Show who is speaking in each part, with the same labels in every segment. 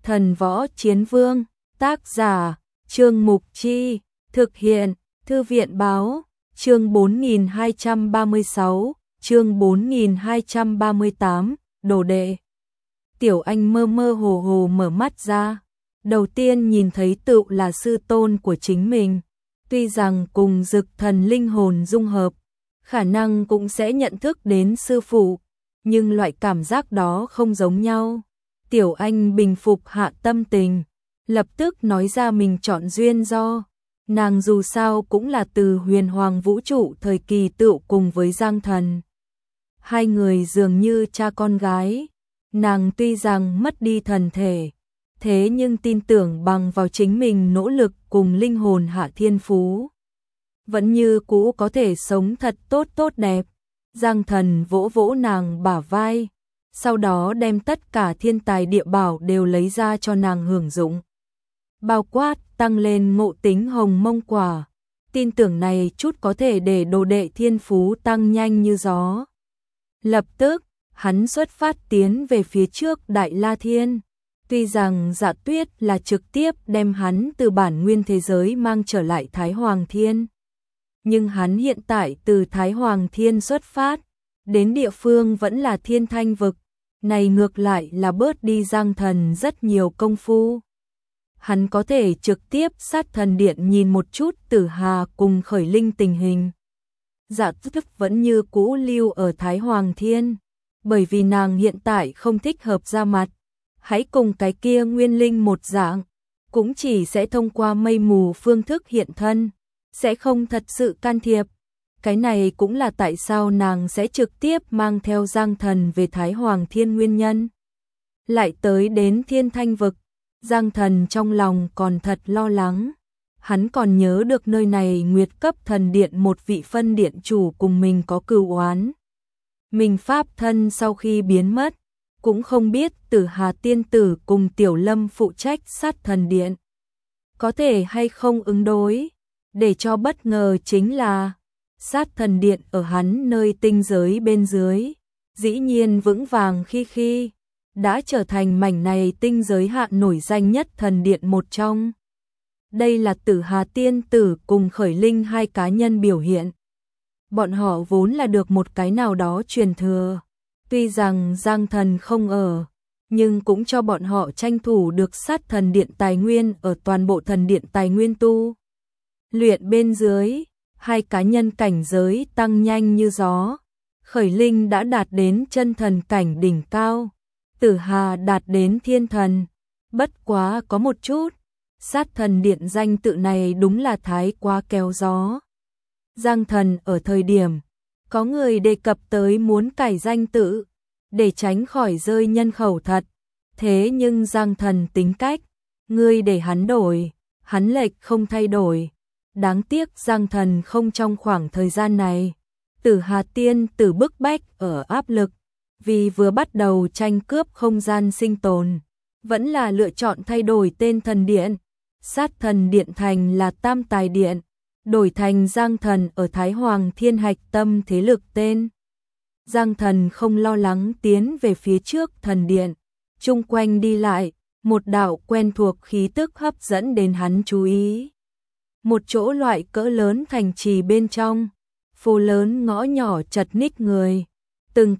Speaker 1: Thần Võ Chiến Vương, tác giả, Trương Mục Chi, thực hiện, Thư viện Báo, chương 4236, chương 4238, đồ đệ. Tiểu Anh mơ mơ hồ hồ mở mắt ra, đầu tiên nhìn thấy tựu là sư tôn của chính mình, tuy rằng cùng Dực Thần linh hồn dung hợp, khả năng cũng sẽ nhận thức đến sư phụ, nhưng loại cảm giác đó không giống nhau. Tiểu Anh bình phục hạ tâm tình, lập tức nói ra mình chọn duyên do. Nàng dù sao cũng là từ huyền hoàng vũ trụ thời kỳ tựu cùng với Giang Thần. Hai người dường như cha con gái. Nàng tuy rằng mất đi thần thể, thế nhưng tin tưởng bằng vào chính mình nỗ lực cùng linh hồn hạ thiên phú, vẫn như cũ có thể sống thật tốt tốt đẹp. Giang Thần vỗ vỗ nàng bả vai, sau đó đem tất cả thiên tài địa bảo đều lấy ra cho nàng hưởng dụng. Bao quát tăng lên ngộ tính hồng mông quả, tin tưởng này chút có thể để đồ đệ thiên phú tăng nhanh như gió. Lập tức, hắn xuất phát tiến về phía trước Đại La Thiên. Tuy rằng Dạ Tuyết là trực tiếp đem hắn từ bản nguyên thế giới mang trở lại Thái Hoàng Thiên, nhưng hắn hiện tại từ Thái Hoàng Thiên xuất phát, đến địa phương vẫn là Thiên Thanh Vực, này ngược lại là bớt đi Giang Thần rất nhiều công phu. Hắn có thể trực tiếp sát thần điện nhìn một chút Tử Hà cùng Khởi Linh tình hình. Dạ Tuyết vẫn như cũ lưu ở Thái Hoàng Thiên, bởi vì nàng hiện tại không thích hợp ra mặt, hãy cùng cái kia Nguyên Linh một dạng, cũng chỉ sẽ thông qua mây mù phương thức hiện thân, sẽ không thật sự can thiệp. Cái này cũng là tại sao nàng sẽ trực tiếp mang theo Giang Thần về Thái Hoàng Thiên nguyên nhân. Lại tới đến Thiên Thanh Vực, Giang Thần trong lòng còn thật lo lắng. Hắn còn nhớ được nơi này Nguyệt cấp thần điện một vị phân điện chủ cùng mình có cừu oán. Mình pháp thân sau khi biến mất, cũng không biết Tử Hà tiên tử cùng Tiểu Lâm phụ trách sát thần điện có thể hay không ứng đối. Để cho bất ngờ chính là sát thần điện ở hắn nơi tinh giới bên dưới, dĩ nhiên vững vàng khi đã trở thành mảnh này tinh giới hạ nổi danh nhất thần điện một trong. Đây là Tử Hà tiên tử cùng Khởi Linh hai cá nhân biểu hiện. Bọn họ vốn là được một cái nào đó truyền thừa, tuy rằng Giang Thần không ở, nhưng cũng cho bọn họ tranh thủ được sát thần điện tài nguyên ở toàn bộ thần điện tài nguyên tu luyện bên dưới. Hai cá nhân cảnh giới tăng nhanh như gió. Khởi Linh đã đạt đến chân thần cảnh đỉnh cao, Tử Hà đạt đến thiên thần. Bất quá có một chút, sát thần điện danh tự này đúng là thái quá kéo gió. Giang Thần ở thời điểm có người đề cập tới muốn cải danh tự để tránh khỏi rơi nhân khẩu thật, thế nhưng Giang Thần tính cách, ngươi để hắn đổi, hắn lệch không thay đổi. Đáng tiếc Giang Thần không trong khoảng thời gian này. Tử Hà tiên tử bức bách ở áp lực, vì vừa bắt đầu tranh cướp không gian sinh tồn, vẫn là lựa chọn thay đổi tên thần điện. Sát thần điện thành là Tam Tài Điện, đổi thành Giang Thần ở Thái Hoàng Thiên hạch tâm thế lực tên. Giang Thần không lo lắng tiến về phía trước thần điện, chung quanh đi lại, một đạo quen thuộc khí tức hấp dẫn đến hắn chú ý. Một chỗ loại cỡ lớn thành trì bên trong, phố lớn ngõ nhỏ chật ních người, từng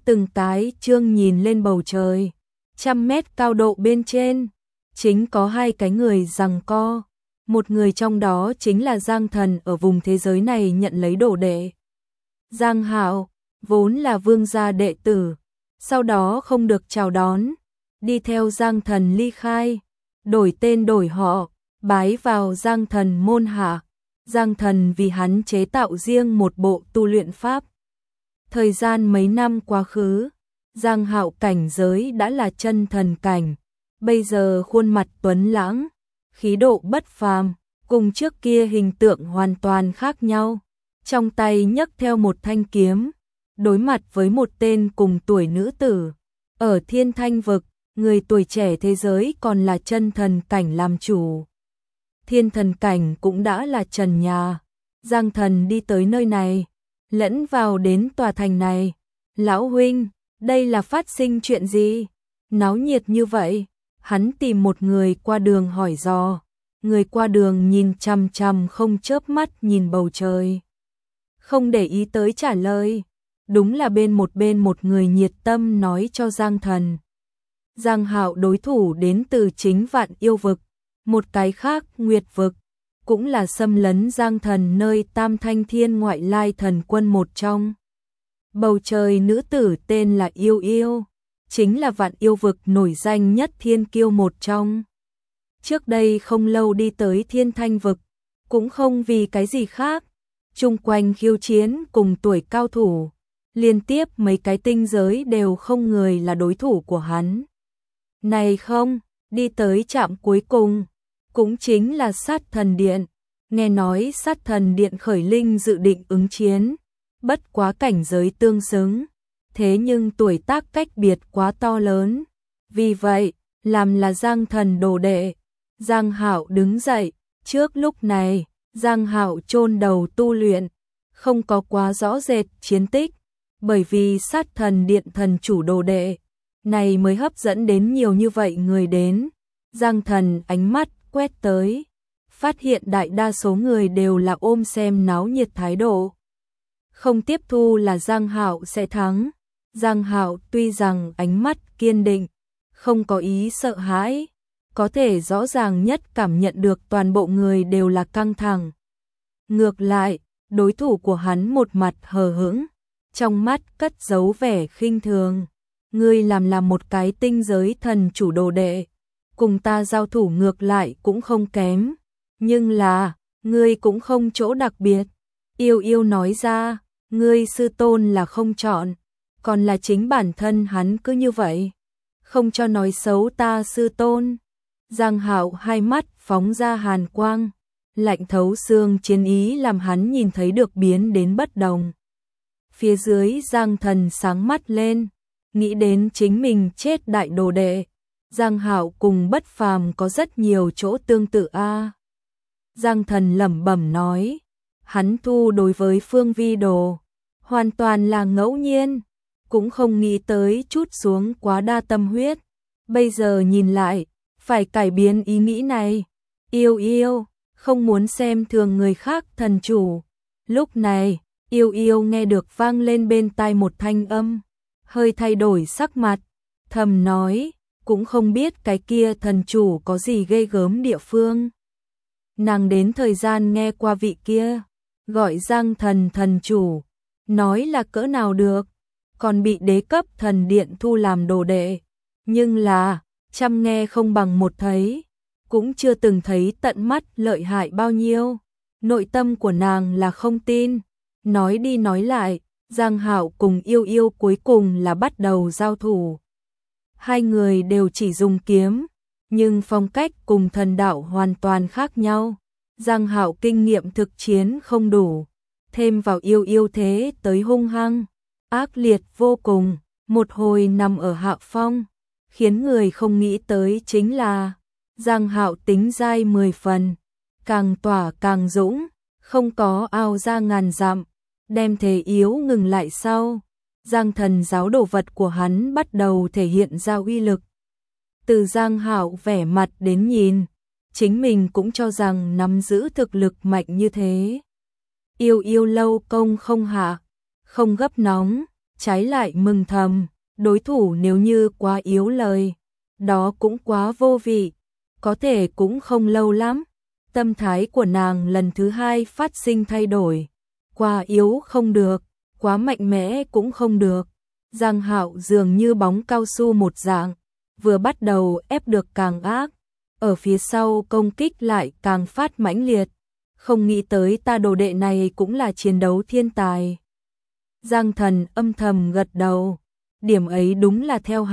Speaker 1: cái trương nhìn lên bầu trời, 100 mét cao độ bên trên, chính có hai cái người giằng co, một người trong đó chính là Giang Thần ở vùng thế giới này nhận lấy đồ đệ. Giang Hạo, vốn là vương gia đệ tử, sau đó không được chào đón, đi theo Giang Thần ly khai, đổi tên đổi họ, bái vào Giang Thần môn hạ. Giang Thần vì hắn chế tạo riêng một bộ tu luyện pháp. Thời gian mấy năm quá khứ, Giang Hạo cảnh giới đã là chân thần cảnh, bây giờ khuôn mặt tuấn lãng, khí độ bất phàm, cùng trước kia hình tượng hoàn toàn khác nhau. Trong tay nhấc theo một thanh kiếm, đối mặt với một tên cùng tuổi nữ tử. Ở Thiên Thanh Vực, người tuổi trẻ thế giới còn là chân thần cảnh làm chủ. Thiên thần cảnh cũng đã là trần nhà. Giang Thần đi tới nơi này, lẫn vào đến tòa thành này. Lão huynh, đây là phát sinh chuyện gì? Náo nhiệt như vậy. Hắn tìm một người qua đường hỏi dò, người qua đường nhìn chằm chằm không chớp mắt nhìn bầu trời. Không để ý tới trả lời, đúng là bên một người nhiệt tâm nói cho Giang Thần. Giang Hạo đối thủ đến từ chính Vạn Yêu Vực, một cái khác Nguyệt Vực, cũng là xâm lấn Giang Thần nơi Tam Thanh Thiên ngoại lai thần quân một trong. Bầu trời nữ tử tên là Yêu Yêu, chính là Vạn Yêu Vực nổi danh nhất thiên kiêu một trong. Trước đây không lâu đi tới Thiên Thanh Vực, cũng không vì cái gì khác, chung quanh khiêu chiến cùng tuổi cao thủ, liên tiếp mấy cái tinh giới đều không người là đối thủ của hắn. Này không, đi tới trạm cuối cùng, cũng chính là Sát Thần Điện, nghe nói Sát Thần Điện khởi linh dự định ứng chiến, bất quá cảnh giới tương xứng, thế nhưng tuổi tác cách biệt quá to lớn, vì vậy, làm là Giang Thần đồ đệ. Giang Hạo đứng dậy, trước lúc này, Giang Hạo chôn đầu tu luyện, không có quá rõ rệt chiến tích, bởi vì Sát Thần Điện thần chủ đồ đệ, này mới hấp dẫn đến nhiều như vậy người đến. Giang Thần ánh mắt quét tới, phát hiện đại đa số người đều là ôm xem náo nhiệt thái độ. Không tiếp thu là Giang Hạo sẽ thắng. Giang Hạo tuy rằng ánh mắt kiên định, không có ý sợ hãi, có thể rõ ràng nhất cảm nhận được toàn bộ người đều là căng thẳng. Ngược lại, đối thủ của hắn một mặt hờ hững, trong mắt cất giấu vẻ khinh thường. Ngươi làm một cái tinh giới thần chủ đồ đệ, cùng ta giao thủ ngược lại cũng không kém, nhưng là, ngươi cũng không chỗ đặc biệt. Yêu Yêu nói ra, ngươi sư tôn là không chọn, còn là chính bản thân hắn cứ như vậy, không cho nói xấu ta sư tôn. Giang Hạo hai mắt phóng ra hàn quang, lạnh thấu xương chiến ý làm hắn nhìn thấy được biến đến bất đồng. Phía dưới Giang Thần sáng mắt lên, nghĩ đến chính mình chết đại đồ đệ, Giang Hạo cùng Bất Phàm có rất nhiều chỗ tương tự a. Giang Thần lẩm bẩm nói, hắn thu đối với Phương Vi Đồ, hoàn toàn là ngẫu nhiên, cũng không nghĩ tới chút xuống quá đa tâm huyết. Bây giờ nhìn lại, phải cải biến ý nghĩ này. Yêu Yêu, không muốn xem thường người khác thần chủ. Lúc này, Yêu Yêu nghe được vang lên bên tai một thanh âm, hơi thay đổi sắc mặt, thầm nói, cũng không biết cái kia thần chủ có gì ghê gớm địa phương. Nàng đến thời gian nghe qua vị kia, gọi Giang Thần thần chủ, nói là cỡ nào được, còn bị đế cấp thần điện thu làm đồ đệ, nhưng là, trăm nghe không bằng một thấy, cũng chưa từng thấy tận mắt lợi hại bao nhiêu, nội tâm của nàng là không tin. Nói đi nói lại, Giang Hạo cùng Yêu Yêu cuối cùng là bắt đầu giao thủ. Hai người đều chỉ dùng kiếm, nhưng phong cách cùng thần đạo hoàn toàn khác nhau. Giang Hạo kinh nghiệm thực chiến không đủ, thêm vào Yêu Yêu thế tới hung hăng, ác liệt vô cùng, một hồi nằm ở hạ phong, khiến người không nghĩ tới chính là Giang Hạo tính dai 10 phần, càng tỏa càng dũng, không có ao ra ngàn dặm, đem thế yếu ngừng lại sau. Giang Thần giáo đồ vật của hắn bắt đầu thể hiện ra uy lực. Từ Giang Hạo vẻ mặt đến nhìn, chính mình cũng cho rằng nắm giữ thực lực mạnh như thế. Yêu Yêu lâu công không hạ, không gấp nóng, trái lại mừng thầm, đối thủ nếu như quá yếu lời, đó cũng quá vô vị, có thể cũng không lâu lắm. Tâm thái của nàng lần thứ hai phát sinh thay đổi, quá yếu không được, quá mạnh mẽ cũng không được. Giang Hạo dường như bóng cao su một dạng, vừa bắt đầu ép được càng ác, ở phía sau công kích lại càng phát mãnh liệt. Không nghĩ tới ta đồ đệ này cũng là chiến đấu thiên tài. Giang Thần âm thầm gật đầu, điểm ấy đúng là theo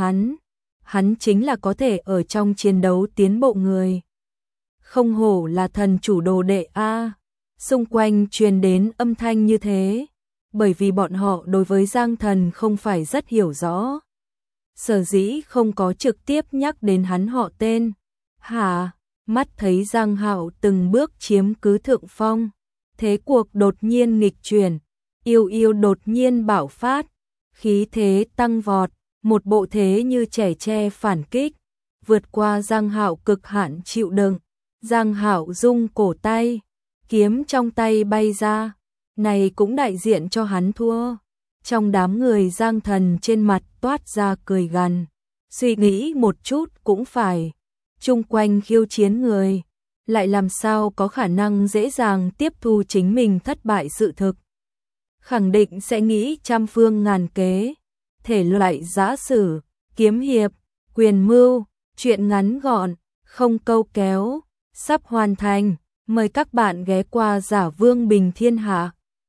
Speaker 1: hắn chính là có thể ở trong chiến đấu tiến bộ người. Không hổ là thần chủ đồ đệ a. Xung quanh truyền đến âm thanh như thế, bởi vì bọn họ đối với Giang Thần không phải rất hiểu rõ. Sở dĩ không có trực tiếp nhắc đến hắn họ tên. Hả? Mắt thấy Giang Hạo từng bước chiếm cứ thượng phong, thế cuộc đột nhiên nghịch chuyển, Yêu Yêu đột nhiên bạo phát, khí thế tăng vọt, một bộ thế như trẻ tre phản kích, vượt qua Giang Hạo cực hạn chịu đựng. Giang Hạo rung cổ tay, kiếm trong tay bay ra, này cũng đại diện cho hắn thua. Trong đám người Giang Thần trên mặt toát ra cười gằn, suy nghĩ một chút cũng phải, chung quanh khiêu chiến người, lại làm sao có khả năng dễ dàng tiếp thu chính mình thất bại sự thực. Khẳng định sẽ nghĩ trăm phương ngàn kế, thể loại giã sử, kiếm hiệp, quyền mưu, chuyện ngắn gọn, không câu kéo, sắp hoàn thành, mời các bạn ghé qua Giả Vương Bình Thiên Hạ.